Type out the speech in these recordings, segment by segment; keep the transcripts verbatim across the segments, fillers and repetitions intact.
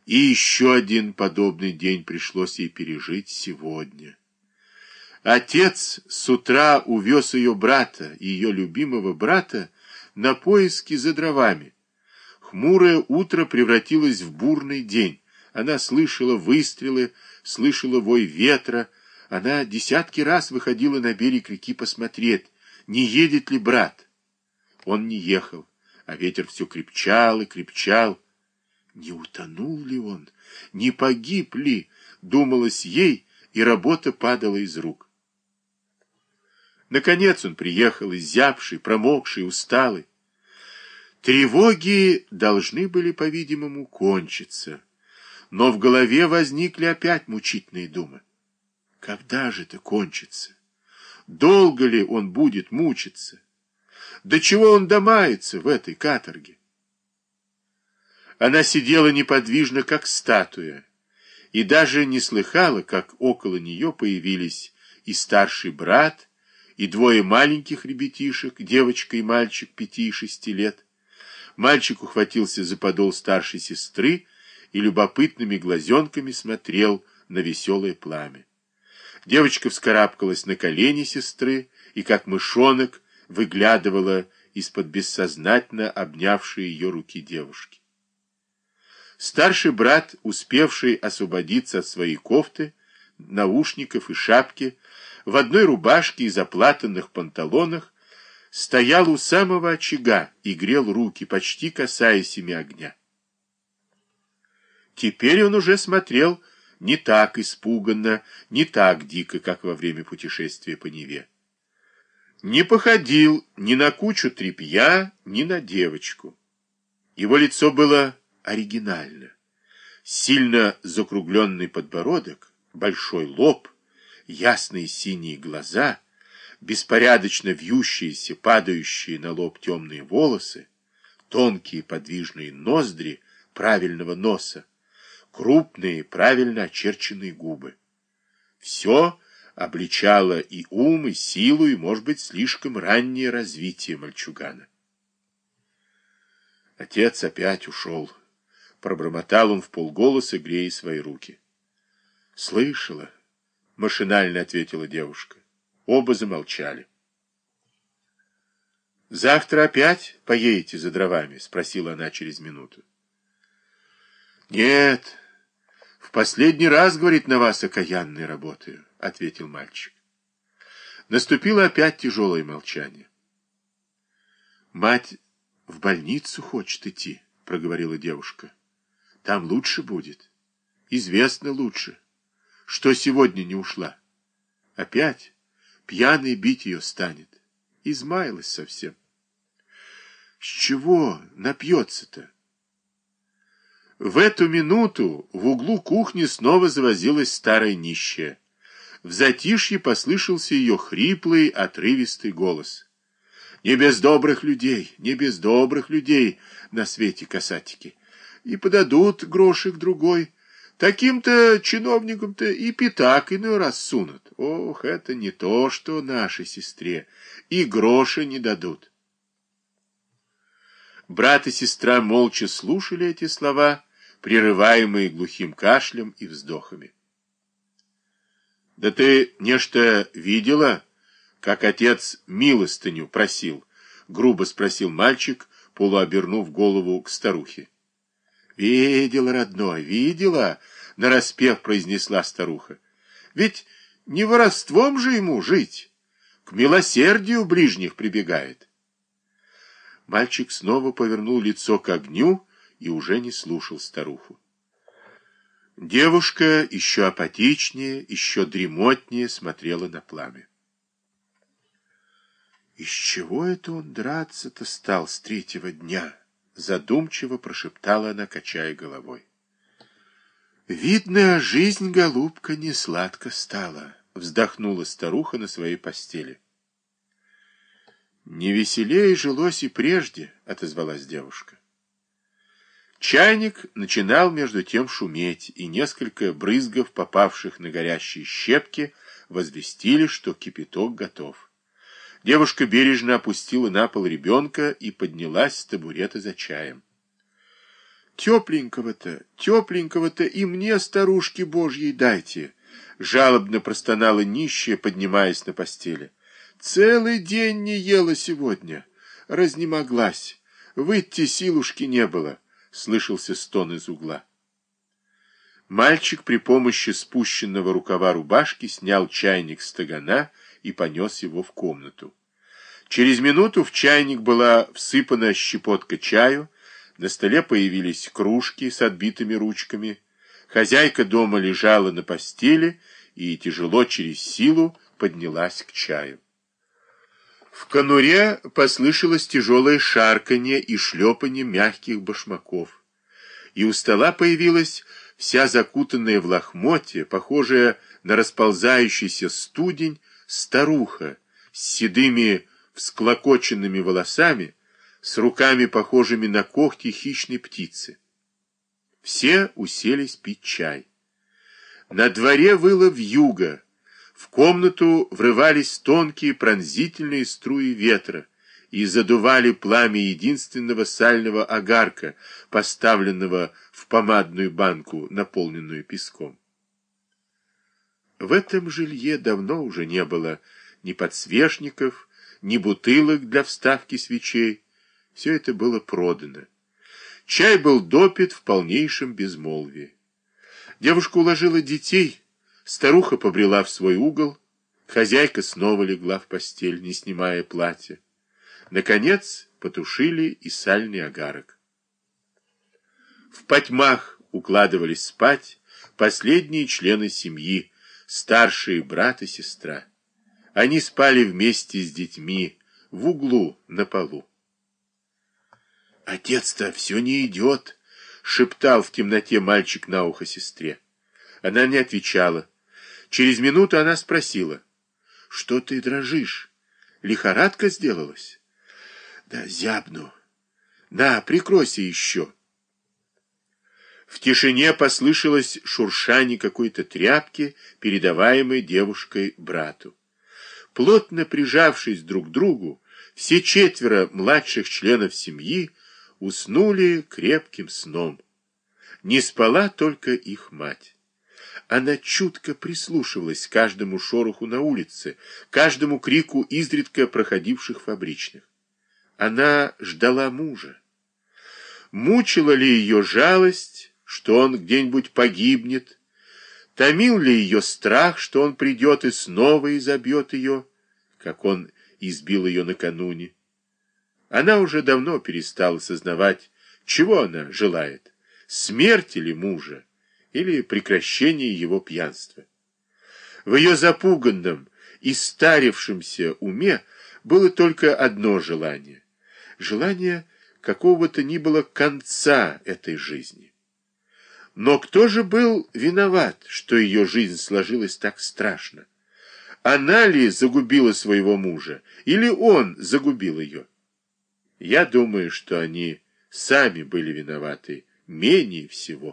И еще один подобный день пришлось ей пережить сегодня. Отец с утра увез ее брата, ее любимого брата, на поиски за дровами. Хмурое утро превратилось в бурный день. Она слышала выстрелы, слышала вой ветра. Она десятки раз выходила на берег реки посмотреть, не едет ли брат. Он не ехал, а ветер все крепчал и крепчал. Не утонул ли он, не погиб ли, думалось ей, и работа падала из рук. Наконец он приехал, изябший, промокший, усталый. Тревоги должны были, по-видимому, кончиться, но в голове возникли опять мучительные думы. Когда же это кончится? Долго ли он будет мучиться? До чего он домается в этой каторге? Она сидела неподвижно, как статуя, и даже не слыхала, как около нее появились и старший брат, и двое маленьких ребятишек, девочка и мальчик пяти и шести лет. Мальчик ухватился за подол старшей сестры и любопытными глазенками смотрел на веселое пламя. Девочка вскарабкалась на колени сестры и, как мышонок, выглядывала из-под бессознательно обнявшей ее руки девушки. Старший брат, успевший освободиться от своей кофты, наушников и шапки, в одной рубашке и заплатанных панталонах, стоял у самого очага и грел руки, почти касаясь ими огня. Теперь он уже смотрел не так испуганно, не так дико, как во время путешествия по Неве. Не походил ни на кучу тряпья, ни на девочку. Его лицо было оригинально. Сильно закругленный подбородок, большой лоб, ясные синие глаза, беспорядочно вьющиеся, падающие на лоб темные волосы, тонкие подвижные ноздри правильного носа, крупные, правильно очерченные губы. Все обличало и ум, и силу, и, может быть, слишком раннее развитие мальчугана. Отец опять ушел. Пробормотал он вполголоса, грея свои руки. «Слышала», — машинально ответила девушка. Оба замолчали. «Завтра опять поедете за дровами?» — спросила она через минуту. «Нет, в последний раз, — говорит, — на вас окаянной работаю», — ответил мальчик. Наступило опять тяжелое молчание. «Мать в больницу хочет идти», — проговорила девушка. «Там лучше будет. Известно лучше. Что сегодня не ушла? Опять пьяный бить ее станет. Измаялась совсем. С чего напьется-то?» В эту минуту в углу кухни снова завозилась старая нищая. В затишье послышался ее хриплый, отрывистый голос. «Не без добрых людей, не без добрых людей на свете касатики. И подадут грошик другой. Таким-то чиновникам-то и пятак иной раз сунут. Ох, это не то, что нашей сестре. И гроша не дадут». Брат и сестра молча слушали эти слова, прерываемые глухим кашлем и вздохами. «Да ты нечто видела, как отец милостыню просил?» — грубо спросил мальчик, полуобернув голову к старухе. «Видела, родной, видела», — нараспев произнесла старуха. «Ведь не воровством же ему жить, к милосердию ближних прибегает». Мальчик снова повернул лицо к огню и уже не слушал старуху. Девушка еще апатичнее, еще дремотнее смотрела на пламя. «Из чего это он драться-то стал с третьего дня?» — задумчиво прошептала она, качая головой. «Видно, жизнь, голубка, не сладко стала», — вздохнула старуха на своей постели. «Не веселее жилось и прежде», — отозвалась девушка. Чайник начинал между тем шуметь, и несколько брызгов, попавших на горящие щепки, возвестили, что кипяток готов. Девушка бережно опустила на пол ребенка и поднялась с табурета за чаем. Тепленького-то, тепленького-то и мне, старушки Божьей, дайте, жалобно простонала нищая, поднимаясь на постели. Целый день не ела сегодня, разнемоглась, выйти силушки не было, слышался стон из угла. Мальчик при помощи спущенного рукава рубашки снял чайник с тагана и понес его в комнату. Через минуту в чайник была всыпана щепотка чаю, на столе появились кружки с отбитыми ручками. Хозяйка дома лежала на постели и тяжело через силу поднялась к чаю. В конуре послышалось тяжелое шарканье и шлепанье мягких башмаков. И у стола появилась вся закутанная в лохмотье, похожая на расползающийся студень, старуха с седыми всклокоченными волосами, с руками, похожими на когти хищной птицы. Все уселись пить чай. На дворе выла вьюга. В комнату врывались тонкие пронзительные струи ветра и задували пламя единственного сального огарка, поставленного в помадную банку, наполненную песком. В этом жилье давно уже не было ни подсвечников, ни бутылок для вставки свечей. Все это было продано. Чай был допит в полнейшем безмолвии. Девушка уложила детей, старуха побрела в свой угол, хозяйка снова легла в постель, не снимая платья. Наконец потушили и сальный огарок. В потьмах укладывались спать последние члены семьи, старшие брат и сестра. Они спали вместе с детьми в углу на полу. «Отец-то все не идет», — шептал в темноте мальчик на ухо сестре. Она не отвечала. Через минуту она спросила: «Что ты дрожишь? Лихорадка сделалась?» «Да зябну. На, прикройся еще». В тишине послышалось шуршание какой-то тряпки, передаваемой девушкой брату. Плотно прижавшись друг к другу, все четверо младших членов семьи уснули крепким сном. Не спала только их мать. Она чутко прислушивалась к каждому шороху на улице, каждому крику изредка проходивших фабричных. Она ждала мужа. Мучила ли ее жалость, что он где-нибудь погибнет? Томил ли ее страх, что он придет и снова изобьет ее, как он избил ее накануне? Она уже давно перестала сознавать, чего она желает: смерти ли мужа или прекращения его пьянства. В ее запуганном и старевшемся уме было только одно желание — желание какого-то ни было конца этой жизни. Но кто же был виноват, что ее жизнь сложилась так страшно? Она ли загубила своего мужа, или он загубил ее? Я думаю, что они сами были виноваты менее всего.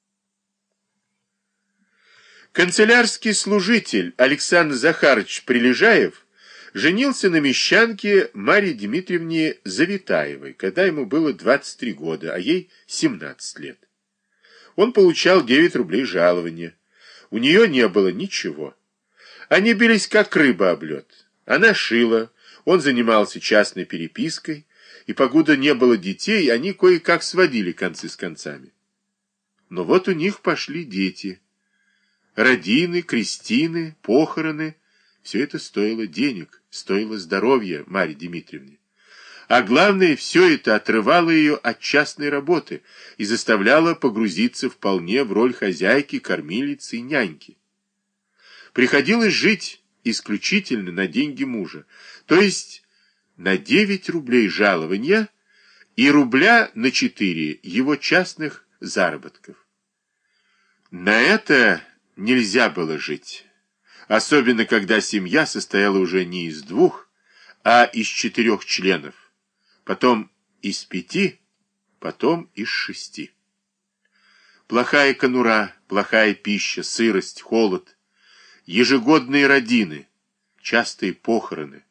Канцелярский служитель Александр Захарович Прилежаев женился на мещанке Марье Дмитриевне Завитаевой, когда ему было двадцать три года, а ей семнадцать лет. Он получал девять рублей жалования. У нее не было ничего. Они бились как рыба об лед. Она шила, он занимался частной перепиской, и покуда не было детей, они кое-как сводили концы с концами. Но вот у них пошли дети. Родины, крестины, похороны — все это стоило денег, стоило здоровья Марье Дмитриевне. А главное, все это отрывало ее от частной работы и заставляло погрузиться вполне в роль хозяйки, кормилицы и няньки. Приходилось жить исключительно на деньги мужа, то есть на девять рублей жалования и рубля на четыре его частных заработков. На это нельзя было жить, особенно когда семья состояла уже не из двух, а из четырех членов, потом из пяти, потом из шести. Плохая конура, плохая пища, сырость, холод, ежегодные родины, частые похороны,